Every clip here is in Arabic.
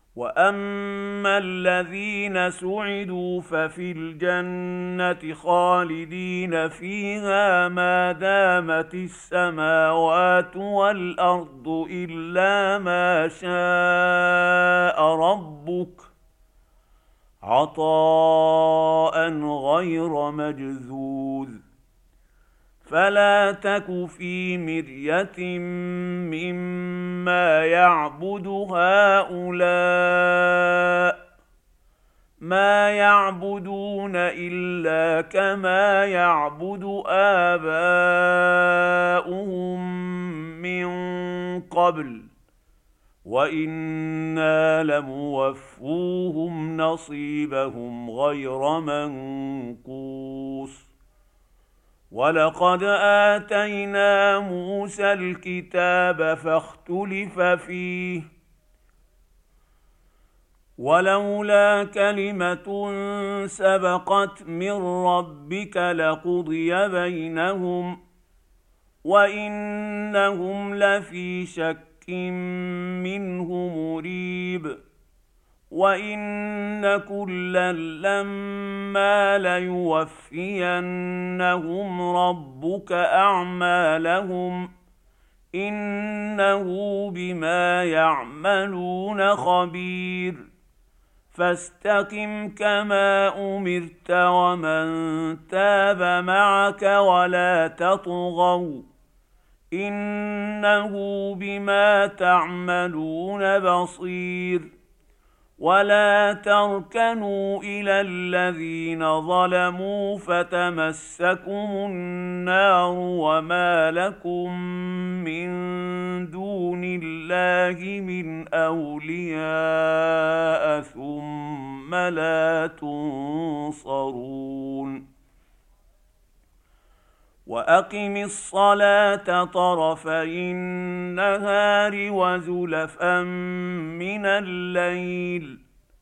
واما الذين سعدوا ففي الجنه خالدين فيها ما دامت السماوات والارض الا ما شاء ربك عطاء غير مجذوذ. فلا تك في مريه مما يعبد هؤلاء، ما يعبدون الا كما يعبد اباؤهم من قبل، وانا لموفوهم نصيبهم غير منقوص. ولقد آتينا موسى الكتاب فاختلف فيه، ولولا كلمة سبقت من ربك لقضي بينهم وإنهم لفي شك منه مريب. وإن كلا لما ليوفينهم ربك أعمالهم إنه بما يعملون خبير. فاستقم كما أمرت ومن تاب معك ولا تطغوا إنه بما تعملون بصير. ولا تركنوا إلى الذين ظلموا فتمسكم النار وما لكم من دون الله من أولياء ثم لا تنصرون. وأقم الصلاة طرفي النهار وزلفا من الليل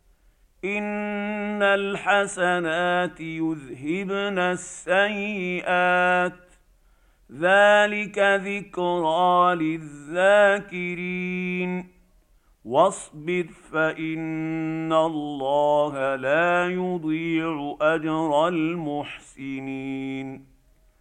إن الحسنات يذهبن السيئات ذلك ذكرى للذاكرين. واصبر فإن الله لا يضيع أجر المحسنين.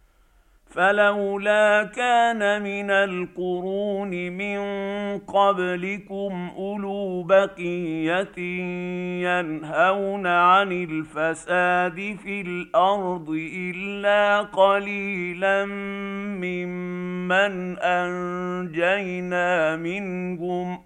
فلولا كان من القرون من قبلكم أولو بقية ينهون عن الفساد في الأرض إلا قليلا ممن أنجينا منهم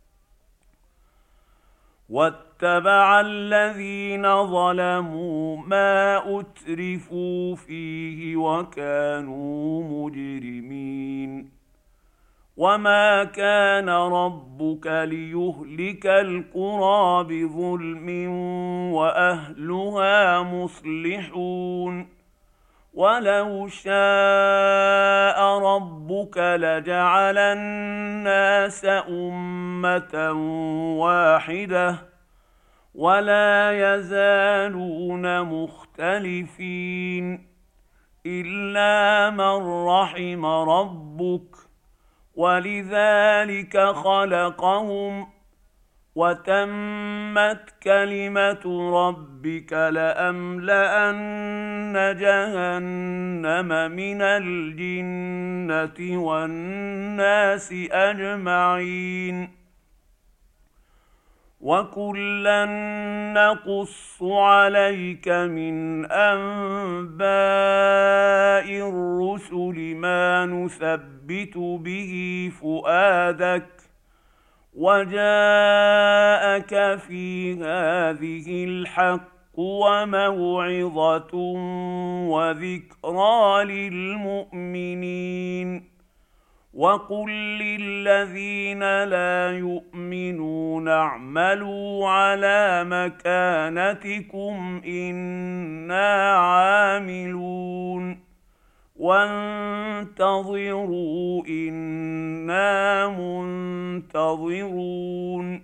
واتبع الذين ظلموا ما أترفوا فيه وكانوا مجرمين. وما كان ربك ليهلك القرى بظلم وأهلها مصلحون. ولو شاء ربك لجعل الناس أمة واحدة ولا يزالون مختلفين إلا من رحم ربك ولذلك خلقهم وتمت كلمة ربك لأملأن جهنم من الجنة والناس أجمعين. وكلا نقص عليك من أنباء الرسل ما نثبت به فؤادك وجاءك في هذه الحق وموعظة وذكرى للمؤمنين. وقل للذين لا يؤمنون اعملوا على مكانتكم إنا عاملون وانتظروا إنا منتظرون.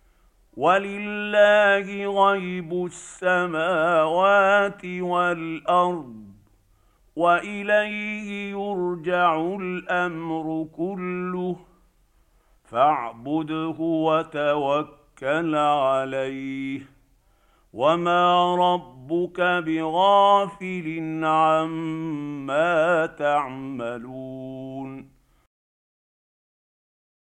ولله غيب السماوات والأرض وإليه يرجع الأمر كله فاعبده وتوكل توكل عليه وما ربك بغافل عما تعملون